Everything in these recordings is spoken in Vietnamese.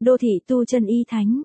Đô thị tu chân y thánh,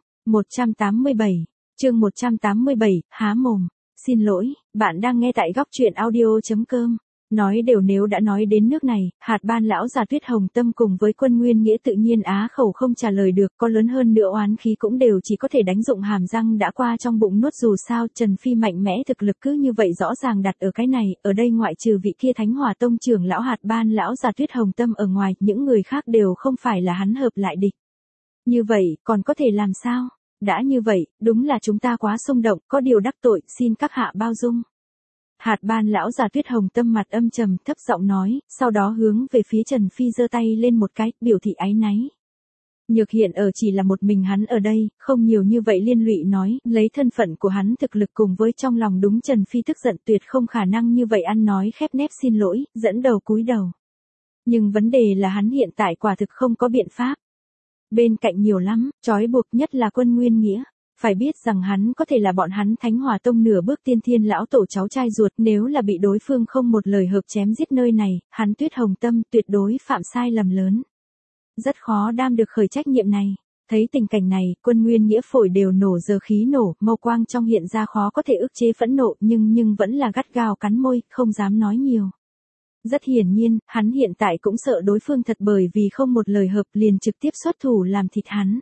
187, chương 187, há mồm. Xin lỗi, bạn đang nghe tại góc truyện audio.com. Nói đều nếu đã nói đến nước này, hạt ban lão già Tuyết Hồng Tâm cùng với Quân Nguyên Nghĩa tự nhiên á khẩu không trả lời được, có lớn hơn nữa oán khí cũng đều chỉ có thể đánh dụng hàm răng đã qua trong bụng nuốt. Dù sao Trần Phi mạnh mẽ thực lực cứ như vậy rõ ràng đặt ở cái này, ở đây ngoại trừ vị kia Thánh Hỏa Tông trưởng lão hạt ban lão già Tuyết Hồng Tâm ở ngoài, những người khác đều không phải là hắn hợp lại địch. Như vậy, còn có thể làm sao? Đã như vậy, đúng là chúng ta quá xung động, có điều đắc tội, xin các hạ bao dung. Hạt ban lão già Tuyết Hồng Tâm mặt âm trầm thấp giọng nói, sau đó hướng về phía Trần Phi giơ tay lên một cái, biểu thị áy náy. Nhược hiện ở chỉ là một mình hắn ở đây, không nhiều như vậy liên lụy nói, lấy thân phận của hắn thực lực cùng với trong lòng đúng Trần Phi tức giận tuyệt không khả năng như vậy ăn nói khép nép xin lỗi, dẫn đầu cúi đầu. Nhưng vấn đề là hắn hiện tại quả thực không có biện pháp. Bên cạnh nhiều lắm, trói buộc nhất là Quân Nguyên Nghĩa. Phải biết rằng hắn có thể là bọn hắn Thánh Hỏa Tông nửa bước tiên thiên lão tổ cháu trai ruột, nếu là bị đối phương không một lời hợp chém giết nơi này, hắn Tuyết Hồng Tâm tuyệt đối phạm sai lầm lớn. Rất khó đam được khởi trách nhiệm này. Thấy tình cảnh này, Quân Nguyên Nghĩa phổi đều nổ giờ khí nổ, mâu quang trong hiện ra khó có thể ức chế phẫn nộ, nhưng vẫn là gắt gao cắn môi, không dám nói nhiều. Rất hiển nhiên, hắn hiện tại cũng sợ đối phương thật bởi vì không một lời hợp liền trực tiếp xuất thủ làm thịt hắn.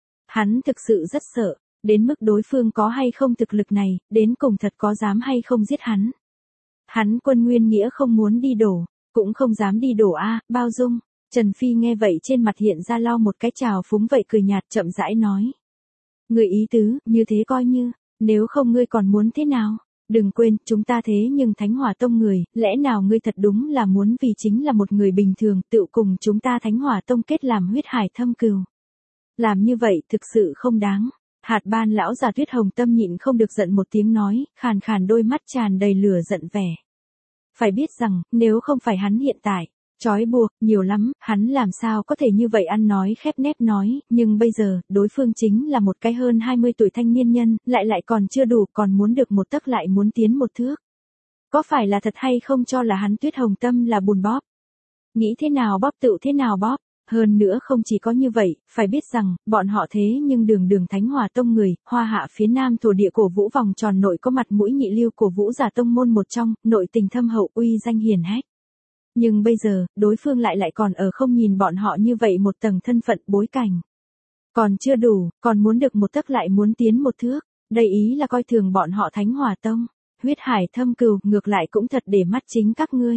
Hắn thực sự rất sợ, đến mức đối phương có hay không thực lực này, đến cùng thật có dám hay không giết hắn. Hắn Quân Nguyên Nghĩa không muốn đi đổ, cũng không dám đi đổ bao dung. Trần Phi nghe vậy trên mặt hiện ra lo một cái trào phúng vậy cười nhạt chậm rãi nói. Người ý tứ, như thế coi như, nếu không ngươi còn muốn thế nào? Đừng quên, chúng ta thế nhưng Thánh Hỏa Tông người, lẽ nào ngươi thật đúng là muốn vì chính là một người bình thường tự cùng chúng ta Thánh Hỏa Tông kết làm huyết hải thâm cừu. Làm như vậy thực sự không đáng. Hạt ban lão già Tuyết Hồng Tâm nhịn không được giận một tiếng nói, khàn khàn đôi mắt tràn đầy lửa giận vẻ. Phải biết rằng, nếu không phải hắn hiện tại, trói buộc, nhiều lắm, hắn làm sao có thể như vậy ăn nói khép nép nói, nhưng bây giờ, đối phương chính là một cái hơn 20 tuổi thanh niên nhân, lại còn chưa đủ, còn muốn được một tấc lại muốn tiến một thước. Có phải là thật hay không cho là hắn Tuyết Hồng Tâm là bùn bóp? Nghĩ thế nào bóp tự thế nào bóp? Hơn nữa không chỉ có như vậy, phải biết rằng, bọn họ thế nhưng đường Thánh Hỏa Tông người, Hoa Hạ phía Nam thổ địa cổ vũ vòng tròn nội có mặt mũi nhị lưu cổ vũ giả tông môn một trong, nội tình thâm hậu uy danh hiển hách. Nhưng bây giờ, đối phương lại còn ở không nhìn bọn họ như vậy một tầng thân phận bối cảnh. Còn chưa đủ, còn muốn được một tấc lại muốn tiến một thước, đây ý là coi thường bọn họ Thánh Hỏa Tông, huyết hải thâm cừu, ngược lại cũng thật để mắt chính các ngươi.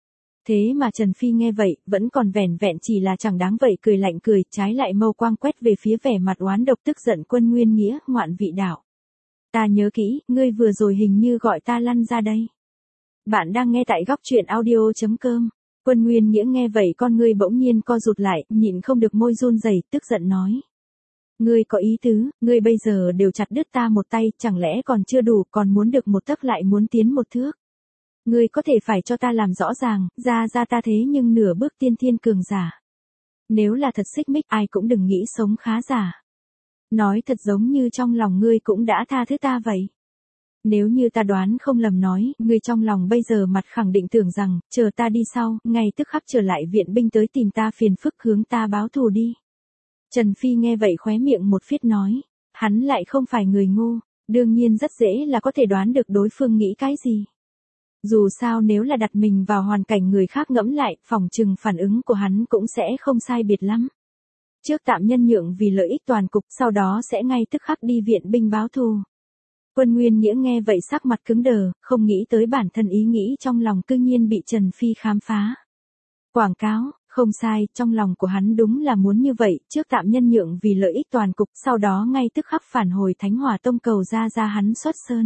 Thế mà Trần Phi nghe vậy, vẫn còn vẻn vẹn chỉ là chẳng đáng vậy cười lạnh cười, trái lại mâu quang quét về phía vẻ mặt oán độc tức giận Quân Nguyên Nghĩa, ngoạn vị đạo. Ta nhớ kỹ, ngươi vừa rồi hình như gọi ta lăn ra đây. Bạn đang nghe tại góc truyện audio.com. Quân Nguyên Nghĩa nghe vậy con ngươi bỗng nhiên co rụt lại, nhịn không được môi run rẩy, tức giận nói. Ngươi có ý tứ, ngươi bây giờ đều chặt đứt ta một tay, chẳng lẽ còn chưa đủ, còn muốn được một tấc lại muốn tiến một thước. Ngươi có thể phải cho ta làm rõ ràng, ra ta thế nhưng nửa bước tiên thiên cường giả. Nếu là thật xích mích ai cũng đừng nghĩ sống khá giả. Nói thật giống như trong lòng ngươi cũng đã tha thứ ta vậy. Nếu như ta đoán không lầm nói, ngươi trong lòng bây giờ mặt khẳng định tưởng rằng, chờ ta đi sau, ngay tức khắc trở lại viện binh tới tìm ta phiền phức hướng ta báo thù đi. Trần Phi nghe vậy khóe miệng một phiết nói, hắn lại không phải người ngu, đương nhiên rất dễ là có thể đoán được đối phương nghĩ cái gì. Dù sao nếu là đặt mình vào hoàn cảnh người khác ngẫm lại, phỏng chừng phản ứng của hắn cũng sẽ không sai biệt lắm. Trước tạm nhân nhượng vì lợi ích toàn cục, sau đó sẽ ngay tức khắc đi viện binh báo thù. Quân Nguyên Nghĩa nghe vậy sắc mặt cứng đờ, không nghĩ tới bản thân ý nghĩ trong lòng cư nhiên bị Trần Phi khám phá. Quảng cáo, không sai, trong lòng của hắn đúng là muốn như vậy, trước tạm nhân nhượng vì lợi ích toàn cục, sau đó ngay tức khắc phản hồi Thánh Hỏa Tông cầu ra hắn xuất sơn.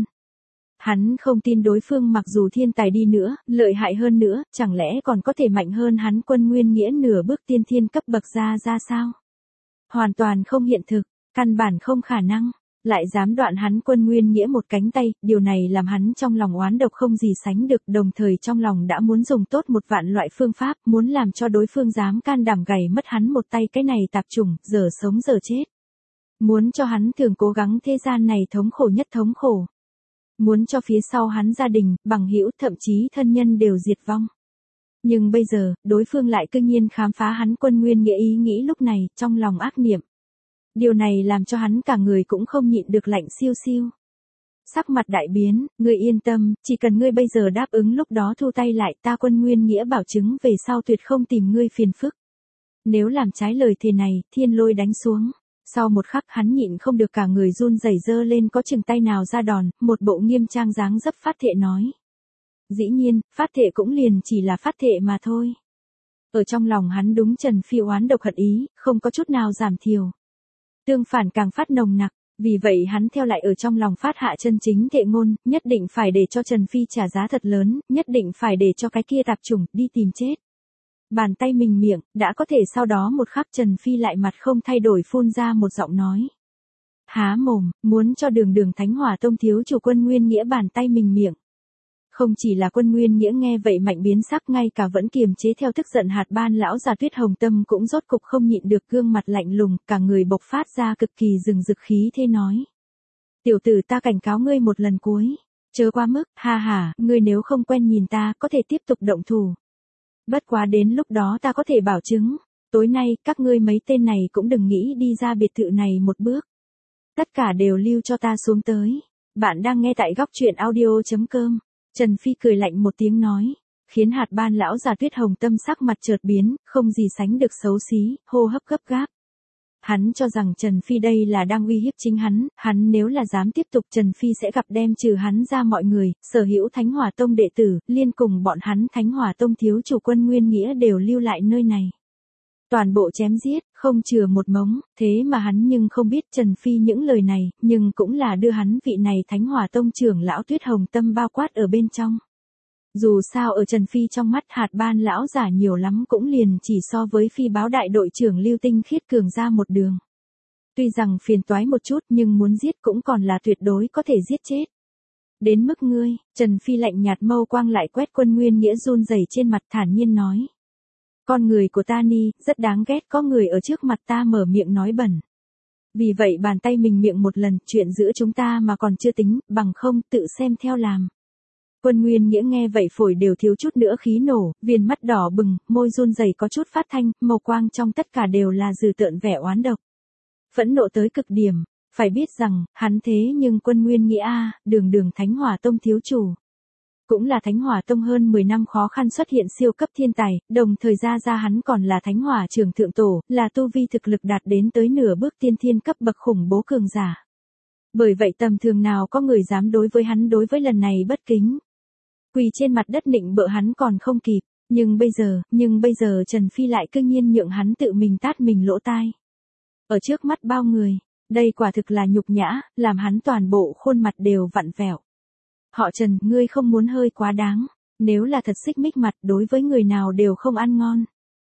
Hắn không tin đối phương mặc dù thiên tài đi nữa, lợi hại hơn nữa, chẳng lẽ còn có thể mạnh hơn hắn Quân Nguyên Nghĩa nửa bước tiên thiên cấp bậc ra sao? Hoàn toàn không hiện thực, căn bản không khả năng, lại dám đoạn hắn Quân Nguyên Nghĩa một cánh tay, điều này làm hắn trong lòng oán độc không gì sánh được, đồng thời trong lòng đã muốn dùng tốt một vạn loại phương pháp, muốn làm cho đối phương dám can đảm gảy mất hắn một tay cái này tạp chủng, giờ sống giờ chết. Muốn cho hắn thường cố gắng thế gian này thống khổ nhất thống khổ. Muốn cho phía sau hắn gia đình, bằng hữu thậm chí thân nhân đều diệt vong. Nhưng bây giờ, đối phương lại cư nhiên khám phá hắn Quân Nguyên Nghĩa ý nghĩ lúc này, trong lòng ác niệm. Điều này làm cho hắn cả người cũng không nhịn được lạnh siêu siêu. Sắc mặt đại biến, ngươi yên tâm, chỉ cần ngươi bây giờ đáp ứng lúc đó thu tay lại, ta Quân Nguyên Nghĩa bảo chứng về sau tuyệt không tìm ngươi phiền phức. Nếu làm trái lời thề này, thiên lôi đánh xuống. Sau một khắc hắn nhịn không được cả người run rẩy giơ lên có chừng tay nào ra đòn, một bộ nghiêm trang dáng dấp phát thệ nói. Dĩ nhiên, phát thệ cũng liền chỉ là phát thệ mà thôi. Ở trong lòng hắn đúng Trần Phi oán độc hận ý, không có chút nào giảm thiểu. Tương phản càng phát nồng nặc, vì vậy hắn theo lại ở trong lòng phát hạ chân chính thệ ngôn, nhất định phải để cho Trần Phi trả giá thật lớn, nhất định phải để cho cái kia tạp chủng đi tìm chết. Bàn tay mình miệng, đã có thể sau đó một khắc Trần Phi lại mặt không thay đổi phun ra một giọng nói. Há mồm, muốn cho Đường Thánh Hỏa Tông thiếu chủ Quân Nguyên Nghĩa bàn tay mình miệng. Không chỉ là Quân Nguyên Nghĩa nghe vậy mạnh biến sắc, ngay cả vẫn kiềm chế theo tức giận hạt ban lão già Tuyết Hồng Tâm cũng rốt cục không nhịn được, gương mặt lạnh lùng, cả người bộc phát ra cực kỳ rừng rực khí thế nói. Tiểu tử, ta cảnh cáo ngươi một lần cuối. Chớ quá mức, ha ha, ngươi nếu không quen nhìn ta, có thể tiếp tục động thủ. Bất quá đến lúc đó ta có thể bảo chứng, tối nay các ngươi mấy tên này cũng đừng nghĩ đi ra biệt thự này một bước. Tất cả đều lưu cho ta xuống tới. Bạn đang nghe tại góc truyện audio.com. Trần Phi cười lạnh một tiếng nói, khiến hạt ban lão già Tuyết Hồng Tâm sắc mặt chợt biến, không gì sánh được xấu xí, hô hấp gấp gáp. Hắn cho rằng Trần Phi đây là đang uy hiếp chính hắn nếu là dám tiếp tục Trần Phi sẽ gặp đem trừ hắn ra mọi người, sở hữu Thánh Hỏa Tông đệ tử, liên cùng bọn hắn Thánh Hỏa Tông thiếu chủ Quân Nguyên Nghĩa đều lưu lại nơi này. Toàn bộ chém giết, không chừa một mống, thế mà hắn nhưng không biết Trần Phi những lời này, nhưng cũng là đưa hắn vị này Thánh Hỏa Tông trưởng lão Tuyết Hồng Tâm bao quát ở bên trong. Dù sao ở Trần Phi trong mắt hạt ban lão giả nhiều lắm cũng liền chỉ so với phi báo đại đội trưởng Lưu Tinh Khiết cường ra một đường. Tuy rằng phiền toái một chút nhưng muốn giết cũng còn là tuyệt đối có thể giết chết. Đến mức ngươi, Trần Phi lạnh nhạt mâu quang lại quét Quân Nguyên Nghĩa run rẩy trên mặt thản nhiên nói. Con người của ta ni, rất đáng ghét có người ở trước mặt ta mở miệng nói bẩn. Vì vậy bàn tay mình miệng một lần, chuyện giữa chúng ta mà còn chưa tính, bằng không tự xem theo làm. Quân Nguyên Nghĩa nghe vậy phổi đều thiếu chút nữa khí nổ, viền mắt đỏ bừng, môi run rẩy có chút phát thanh, màu quang trong tất cả đều là dừ tợn vẻ oán độc. Phẫn nộ tới cực điểm, phải biết rằng, hắn thế nhưng Quân Nguyên Nghĩa Đường Thánh Hỏa Tông thiếu chủ. Cũng là Thánh Hỏa Tông hơn 10 năm khó khăn xuất hiện siêu cấp thiên tài, đồng thời ra hắn còn là Thánh Hỏa trưởng thượng tổ, là tu vi thực lực đạt đến tới nửa bước tiên thiên cấp bậc khủng bố cường giả. Bởi vậy tầm thường nào có người dám đối với hắn đối với lần này bất kính. Quỳ trên mặt đất nịnh bợ hắn còn không kịp, nhưng bây giờ Trần Phi lại cương nhiên nhượng hắn tự mình tát mình lỗ tai. Ở trước mắt bao người, đây quả thực là nhục nhã, làm hắn toàn bộ khuôn mặt đều vặn vẹo. Họ Trần, ngươi không muốn hơi quá đáng, nếu là thật xích mích mặt đối với người nào đều không ăn ngon.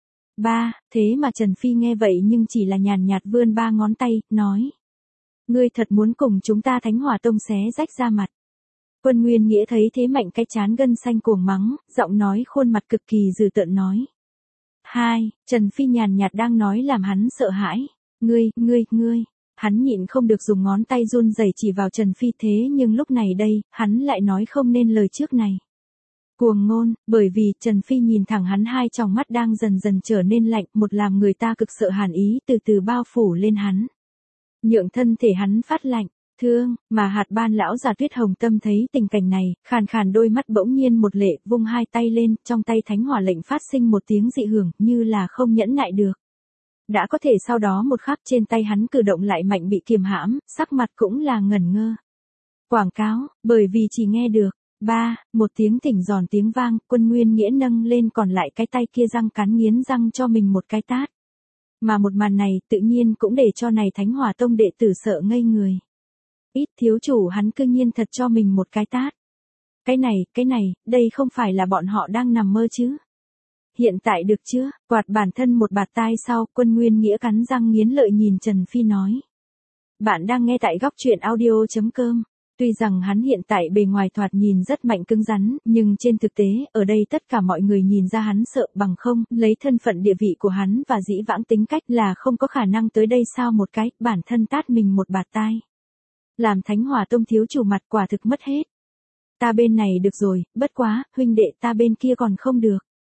Thế mà Trần Phi nghe vậy nhưng chỉ là nhàn nhạt vươn 3 ngón tay, nói. Ngươi thật muốn cùng chúng ta Thánh Hỏa Tông xé rách ra mặt. Quân Nguyên Nghĩa thấy thế mạnh cái chán gân xanh cuồng mắng, giọng nói khuôn mặt cực kỳ dữ tợn nói. Trần Phi nhàn nhạt đang nói làm hắn sợ hãi. Ngươi. Hắn nhịn không được dùng ngón tay run rẩy chỉ vào Trần Phi thế nhưng lúc này đây, hắn lại nói không nên lời trước này. Cuồng ngôn, bởi vì Trần Phi nhìn thẳng hắn hai tròng mắt đang dần dần trở nên lạnh, một làm người ta cực sợ hàn ý từ từ bao phủ lên hắn. Nhượng thân thể hắn phát lạnh, thương, mà hạt ban lão già Tuyết Hồng Tâm thấy tình cảnh này, khàn đôi mắt bỗng nhiên một lệ, vung hai tay lên, trong tay Thánh Hỏa lệnh phát sinh một tiếng dị hưởng, như là không nhẫn nại được. Đã có thể sau đó một khắc trên tay hắn cử động lại mạnh bị kiềm hãm, sắc mặt cũng là ngẩn ngơ. Quảng cáo, bởi vì chỉ nghe được. Một tiếng thỉnh giòn tiếng vang, Quân Nguyên Nghĩa nâng lên còn lại cái tay kia răng cắn nghiến răng cho mình một cái tát. Mà một màn này tự nhiên cũng để cho này Thánh Hỏa Tông đệ tử sợ ngây người. Ít thiếu chủ hắn cư nhiên thật cho mình một cái tát. Cái này, đây không phải là bọn họ đang nằm mơ chứ. Hiện tại được chưa, quạt bản thân một bạt tai sau, Quân Nguyên Nghĩa cắn răng nghiến lợi nhìn Trần Phi nói. Bạn đang nghe tại góc truyện audio.com. Tuy rằng hắn hiện tại bề ngoài thoạt nhìn rất mạnh cứng rắn, nhưng trên thực tế, ở đây tất cả mọi người nhìn ra hắn sợ bằng không, lấy thân phận địa vị của hắn và dĩ vãng tính cách là không có khả năng tới đây sao một cái, bản thân tát mình một bạt tai. Làm Thánh Hỏa Tông thiếu chủ mặt quả thực mất hết. Ta bên này được rồi, bất quá, huynh đệ ta bên kia còn không được.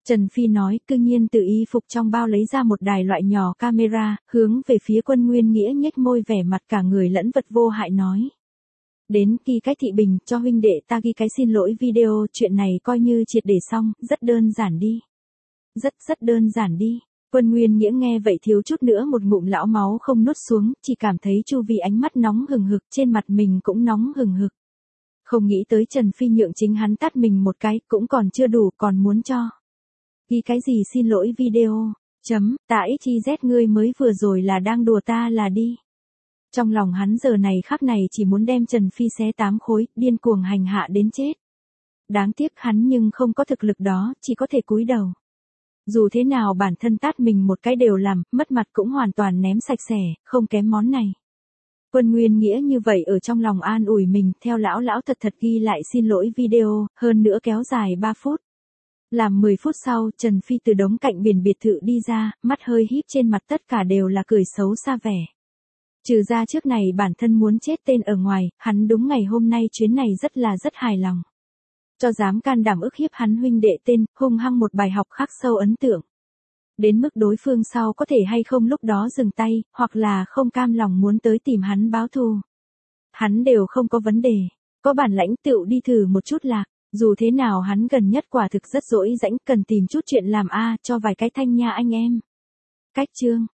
Trần Phi nói, cư nhiên từ y phục trong bao lấy ra một đài loại nhỏ camera, hướng về phía Quân Nguyên Nghĩa nhếch môi vẻ mặt cả người lẫn vật vô hại nói. Đến ghi cái thị bình, cho huynh đệ ta ghi cái xin lỗi video, chuyện này coi như triệt để xong, rất đơn giản đi. Rất đơn giản đi. Quân Nguyên Nghĩa nghe vậy thiếu chút nữa một ngụm lão máu không nuốt xuống, chỉ cảm thấy chu vi ánh mắt nóng hừng hực, trên mặt mình cũng nóng hừng hực. Không nghĩ tới Trần Phi nhượng chính hắn tát mình một cái, cũng còn chưa đủ, còn muốn cho. Ghi cái gì xin lỗi video, tạ XYZ ngươi mới vừa rồi là đang đùa ta là đi. Trong lòng hắn giờ này khắc này chỉ muốn đem Trần Phi xé 8 khối, điên cuồng hành hạ đến chết. Đáng tiếc hắn nhưng không có thực lực đó, chỉ có thể cúi đầu. Dù thế nào bản thân tát mình một cái đều làm, mất mặt cũng hoàn toàn ném sạch sẽ, không kém món này. Quân Nguyên Nghĩa như vậy ở trong lòng an ủi mình, theo lão thật ghi lại xin lỗi video, hơn nữa kéo dài 3 phút. Làm 10 phút sau, Trần Phi từ đống cạnh biển biệt thự đi ra, mắt hơi híp, trên mặt tất cả đều là cười xấu xa vẻ. Trừ ra trước này bản thân muốn chết tên ở ngoài, hắn đúng ngày hôm nay chuyến này rất hài lòng. Cho dám can đảm ức hiếp hắn huynh đệ tên, hung hăng một bài học khắc sâu ấn tượng. Đến mức đối phương sau có thể hay không lúc đó dừng tay, hoặc là không cam lòng muốn tới tìm hắn báo thù. Hắn đều không có vấn đề, có bản lãnh tựu đi thử một chút lạc, dù thế nào hắn gần nhất quả thực rất dỗi rãnh, cần tìm chút chuyện làm cho vài cái thanh nha anh em. Cách chương